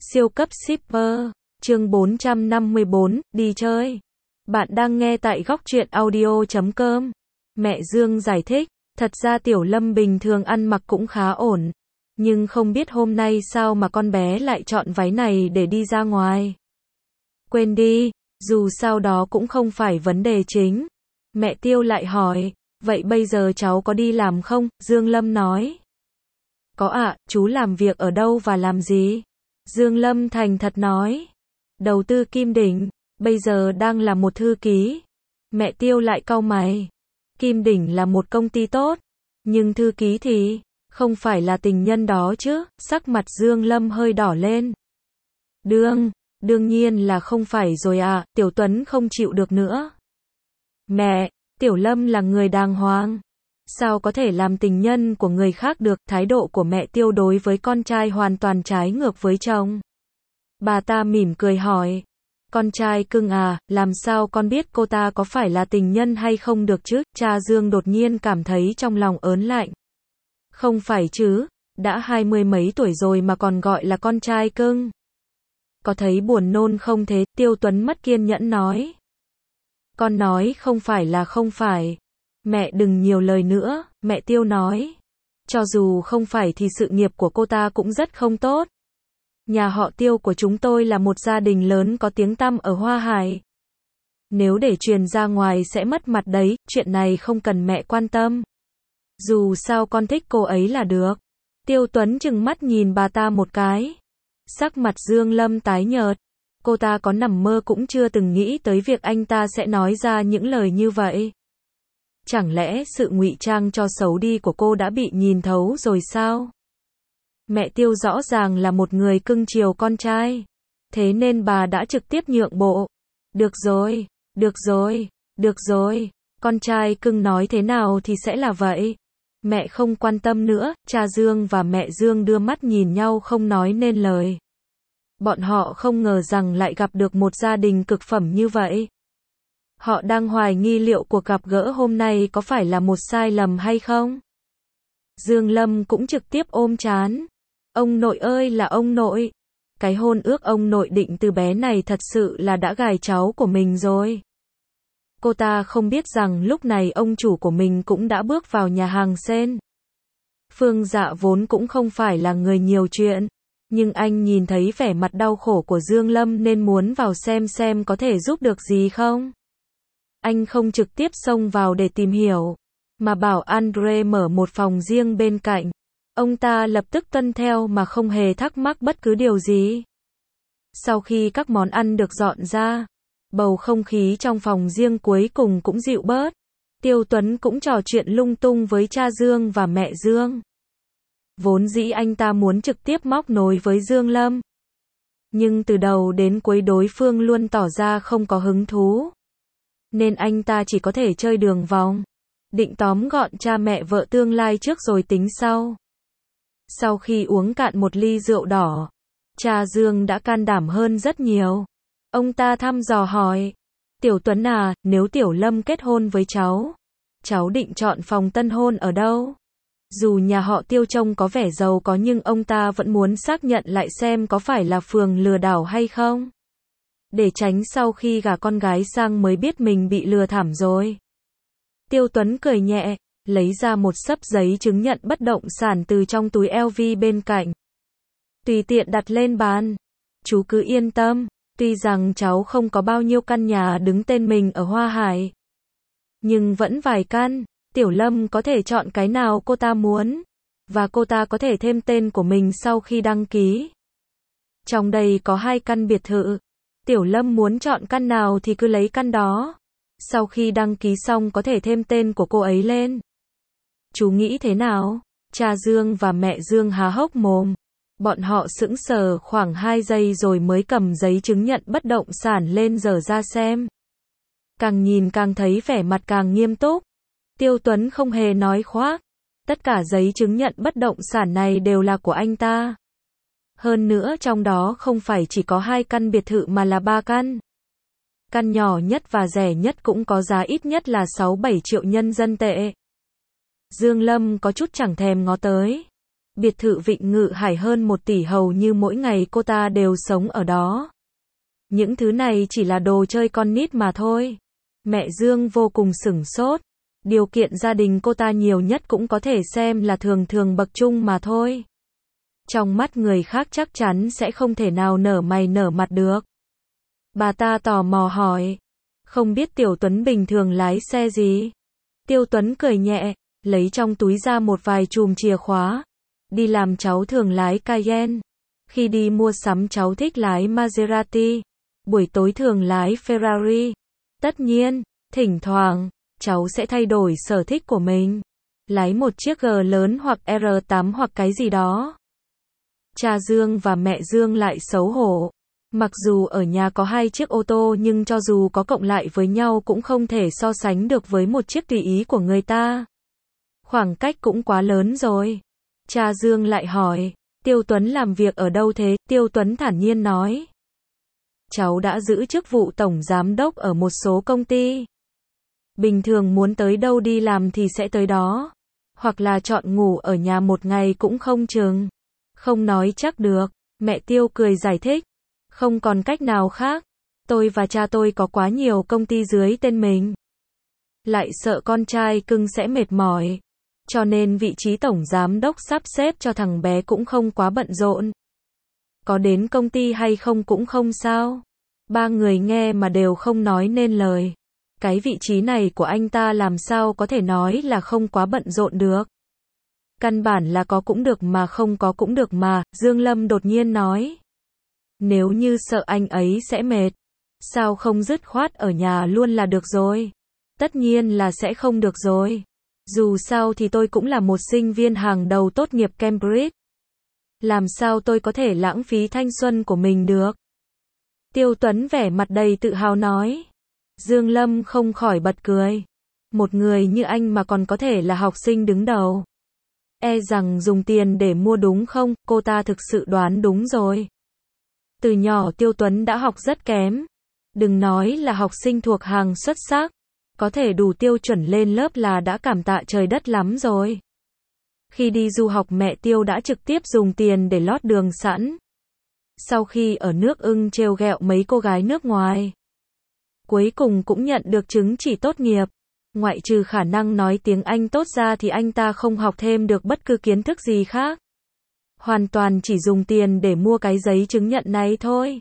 Siêu cấp shipper, chương 454, đi chơi. Bạn đang nghe tại góc truyện audio.com. Mẹ Dương giải thích, thật ra Tiểu Lâm bình thường ăn mặc cũng khá ổn. Nhưng không biết hôm nay sao mà con bé lại chọn váy này để đi ra ngoài. Quên đi, dù sao đó cũng không phải vấn đề chính. Mẹ Tiêu lại hỏi, vậy bây giờ cháu có đi làm không? Dương Lâm nói. Có ạ, chú làm việc ở đâu và làm gì? Dương Lâm thành thật nói. Đầu tư Kim Đỉnh, bây giờ đang là một thư ký. Mẹ Tiêu lại cau mày. Kim Đỉnh là một công ty tốt, nhưng thư ký thì không phải là tình nhân đó chứ? Sắc mặt Dương Lâm hơi đỏ lên. Đương nhiên là không phải rồi ạ, Tiểu Tuấn không chịu được nữa. Mẹ, Tiểu Lâm là người đàng hoàng. Sao có thể làm tình nhân của người khác được? Thái độ của mẹ Tiêu đối với con trai hoàn toàn trái ngược với chồng. Bà ta mỉm cười hỏi. Con trai cưng à, làm sao con biết cô ta có phải là tình nhân hay không được chứ? Cha Dương đột nhiên cảm thấy trong lòng ớn lạnh. Không phải chứ, đã 20 mấy tuổi rồi mà còn gọi là con trai cưng. Có thấy buồn nôn không thế? Tiêu Tuấn mất kiên nhẫn nói. Con nói không phải là không phải. Mẹ đừng nhiều lời nữa, mẹ Tiêu nói. Cho dù không phải thì sự nghiệp của cô ta cũng rất không tốt. Nhà họ Tiêu của chúng tôi là một gia đình lớn có tiếng tăm ở Hoa Hải. Nếu để truyền ra ngoài sẽ mất mặt đấy, chuyện này không cần mẹ quan tâm. Dù sao con thích cô ấy là được. Tiêu Tuấn trừng mắt nhìn bà ta một cái. Sắc mặt Dương Lâm tái nhợt. Cô ta có nằm mơ cũng chưa từng nghĩ tới việc anh ta sẽ nói ra những lời như vậy. Chẳng lẽ sự ngụy trang cho xấu đi của cô đã bị nhìn thấu rồi sao? Mẹ Tiêu rõ ràng là một người cưng chiều con trai. Thế nên bà đã trực tiếp nhượng bộ. Được rồi, con trai cưng nói thế nào thì sẽ là vậy. Mẹ không quan tâm nữa, cha Dương và mẹ Dương đưa mắt nhìn nhau không nói nên lời. Bọn họ không ngờ rằng lại gặp được một gia đình cực phẩm như vậy. Họ đang hoài nghi liệu cuộc gặp gỡ hôm nay có phải là một sai lầm hay không? Dương Lâm cũng trực tiếp ôm trán. Ông nội ơi là ông nội. Cái hôn ước ông nội định từ bé này thật sự là đã gài cháu của mình rồi. Cô ta không biết rằng lúc này ông chủ của mình cũng đã bước vào nhà hàng sen. Phương Dạ vốn cũng không phải là người nhiều chuyện. Nhưng anh nhìn thấy vẻ mặt đau khổ của Dương Lâm nên muốn vào xem có thể giúp được gì không. Anh không trực tiếp xông vào để tìm hiểu, mà bảo Andre mở một phòng riêng bên cạnh. Ông ta lập tức tuân theo mà không hề thắc mắc bất cứ điều gì. Sau khi các món ăn được dọn ra, bầu không khí trong phòng riêng cuối cùng cũng dịu bớt. Tiêu Tuấn cũng trò chuyện lung tung với cha Dương và mẹ Dương. Vốn dĩ anh ta muốn trực tiếp móc nối với Dương Lâm. Nhưng từ đầu đến cuối đối phương luôn tỏ ra không có hứng thú. Nên anh ta chỉ có thể chơi đường vòng. Định tóm gọn cha mẹ vợ tương lai trước rồi tính sau. Sau khi uống cạn một ly rượu đỏ, cha Dương đã can đảm hơn rất nhiều. Ông ta thăm dò hỏi. Tiểu Tuấn à, nếu Tiểu Lâm kết hôn với cháu định chọn phòng tân hôn ở đâu? Dù nhà họ Tiêu trông có vẻ giàu có nhưng ông ta vẫn muốn xác nhận lại xem có phải là phường lừa đảo hay không. Để tránh sau khi gả con gái sang mới biết mình bị lừa thảm rồi. Tiêu Tuấn cười nhẹ, lấy ra một xấp giấy chứng nhận bất động sản từ trong túi LV bên cạnh. Tùy tiện đặt lên bàn. Chú cứ yên tâm, tuy rằng cháu không có bao nhiêu căn nhà đứng tên mình ở Hoa Hải. Nhưng vẫn vài căn, Tiểu Lâm có thể chọn cái nào cô ta muốn. Và cô ta có thể thêm tên của mình sau khi đăng ký. Trong đây có 2 căn biệt thự. Tiểu Lâm muốn chọn căn nào thì cứ lấy căn đó. Sau khi đăng ký xong có thể thêm tên của cô ấy lên. Chú nghĩ thế nào? Cha Dương và mẹ Dương há hốc mồm. Bọn họ sững sờ khoảng 2 giây rồi mới cầm giấy chứng nhận bất động sản lên dở ra xem. Càng nhìn càng thấy vẻ mặt càng nghiêm túc. Tiêu Tuấn không hề nói khoác. Tất cả giấy chứng nhận bất động sản này đều là của anh ta. Hơn nữa trong đó không phải chỉ có 2 căn biệt thự mà là 3 căn. Căn nhỏ nhất và rẻ nhất cũng có giá ít nhất là 6-7 triệu nhân dân tệ. Dương Lâm có chút chẳng thèm ngó tới. Biệt thự Vịnh Ngự Hải hơn 1 tỷ hầu như mỗi ngày cô ta đều sống ở đó. Những thứ này chỉ là đồ chơi con nít mà thôi. Mẹ Dương vô cùng sửng sốt. Điều kiện gia đình cô ta nhiều nhất cũng có thể xem là thường thường bậc trung mà thôi. Trong mắt người khác chắc chắn sẽ không thể nào nở mày nở mặt được. Bà ta tò mò hỏi. Không biết Tiểu Tuấn bình thường lái xe gì? Tiêu Tuấn cười nhẹ, lấy trong túi ra một vài chùm chìa khóa. Đi làm cháu thường lái Cayenne. Khi đi mua sắm cháu thích lái Maserati. Buổi tối thường lái Ferrari. Tất nhiên, thỉnh thoảng, cháu sẽ thay đổi sở thích của mình. Lái một chiếc G lớn hoặc R8 hoặc cái gì đó. Cha Dương và mẹ Dương lại xấu hổ. Mặc dù ở nhà có 2 chiếc ô tô nhưng cho dù có cộng lại với nhau cũng không thể so sánh được với một chiếc tùy ý của người ta. Khoảng cách cũng quá lớn rồi. Cha Dương lại hỏi, Tiêu Tuấn làm việc ở đâu thế? Tiêu Tuấn thản nhiên nói. Cháu đã giữ chức vụ tổng giám đốc ở một số công ty. Bình thường muốn tới đâu đi làm thì sẽ tới đó. Hoặc là chọn ngủ ở nhà một ngày cũng không chừng. Không nói chắc được. Mẹ Tiêu cười giải thích. Không còn cách nào khác. Tôi và cha tôi có quá nhiều công ty dưới tên mình. Lại sợ con trai cưng sẽ mệt mỏi. Cho nên vị trí tổng giám đốc sắp xếp cho thằng bé cũng không quá bận rộn. Có đến công ty hay không cũng không sao. 3 người nghe mà đều không nói nên lời. Cái vị trí này của anh ta làm sao có thể nói là không quá bận rộn được. Căn bản là có cũng được mà không có cũng được mà, Dương Lâm đột nhiên nói. Nếu như sợ anh ấy sẽ mệt, sao không dứt khoát ở nhà luôn là được rồi. Tất nhiên là sẽ không được rồi. Dù sao thì tôi cũng là một sinh viên hàng đầu tốt nghiệp Cambridge. Làm sao tôi có thể lãng phí thanh xuân của mình được? Tiêu Tuấn vẻ mặt đầy tự hào nói. Dương Lâm không khỏi bật cười. Một người như anh mà còn có thể là học sinh đứng đầu. E rằng dùng tiền để mua đúng không? Cô ta thực sự đoán đúng rồi. Từ nhỏ Tiêu Tuấn đã học rất kém. Đừng nói là học sinh thuộc hàng xuất sắc. Có thể đủ tiêu chuẩn lên lớp là đã cảm tạ trời đất lắm rồi. Khi đi du học mẹ Tiêu đã trực tiếp dùng tiền để lót đường sẵn. Sau khi ở nước Ưng trêu ghẹo mấy cô gái nước ngoài. Cuối cùng cũng nhận được chứng chỉ tốt nghiệp. Ngoại trừ khả năng nói tiếng Anh tốt ra thì anh ta không học thêm được bất cứ kiến thức gì khác. Hoàn toàn chỉ dùng tiền để mua cái giấy chứng nhận này thôi.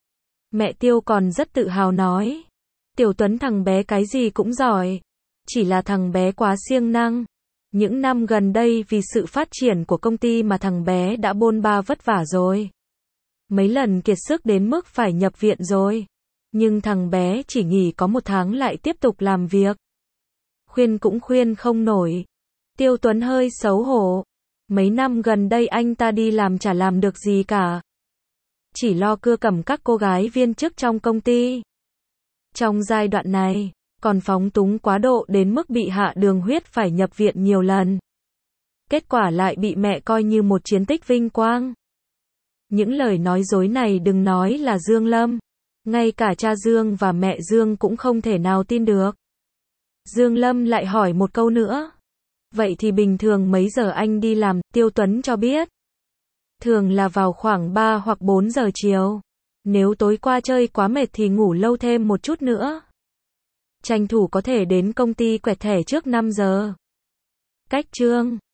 Mẹ Tiêu còn rất tự hào nói. Tiểu Tuấn thằng bé cái gì cũng giỏi. Chỉ là thằng bé quá siêng năng. Những năm gần đây vì sự phát triển của công ty mà thằng bé đã bôn ba vất vả rồi. Mấy lần kiệt sức đến mức phải nhập viện rồi. Nhưng thằng bé chỉ nghỉ có 1 tháng lại tiếp tục làm việc. Khuyên cũng khuyên không nổi. Tiêu Tuấn hơi xấu hổ. Mấy năm gần đây anh ta đi làm chả làm được gì cả. Chỉ lo cưa cầm các cô gái viên chức trong công ty. Trong giai đoạn này, còn phóng túng quá độ đến mức bị hạ đường huyết phải nhập viện nhiều lần. Kết quả lại bị mẹ coi như một chiến tích vinh quang. Những lời nói dối này đừng nói là Dương Lâm. Ngay cả cha Dương và mẹ Dương cũng không thể nào tin được. Dương Lâm lại hỏi một câu nữa. Vậy thì bình thường mấy giờ anh đi làm? Tiêu Tuấn cho biết. Thường là vào khoảng 3 hoặc 4 giờ chiều. Nếu tối qua chơi quá mệt thì ngủ lâu thêm một chút nữa. Tranh thủ có thể đến công ty quẹt thẻ trước 5 giờ. Cách chương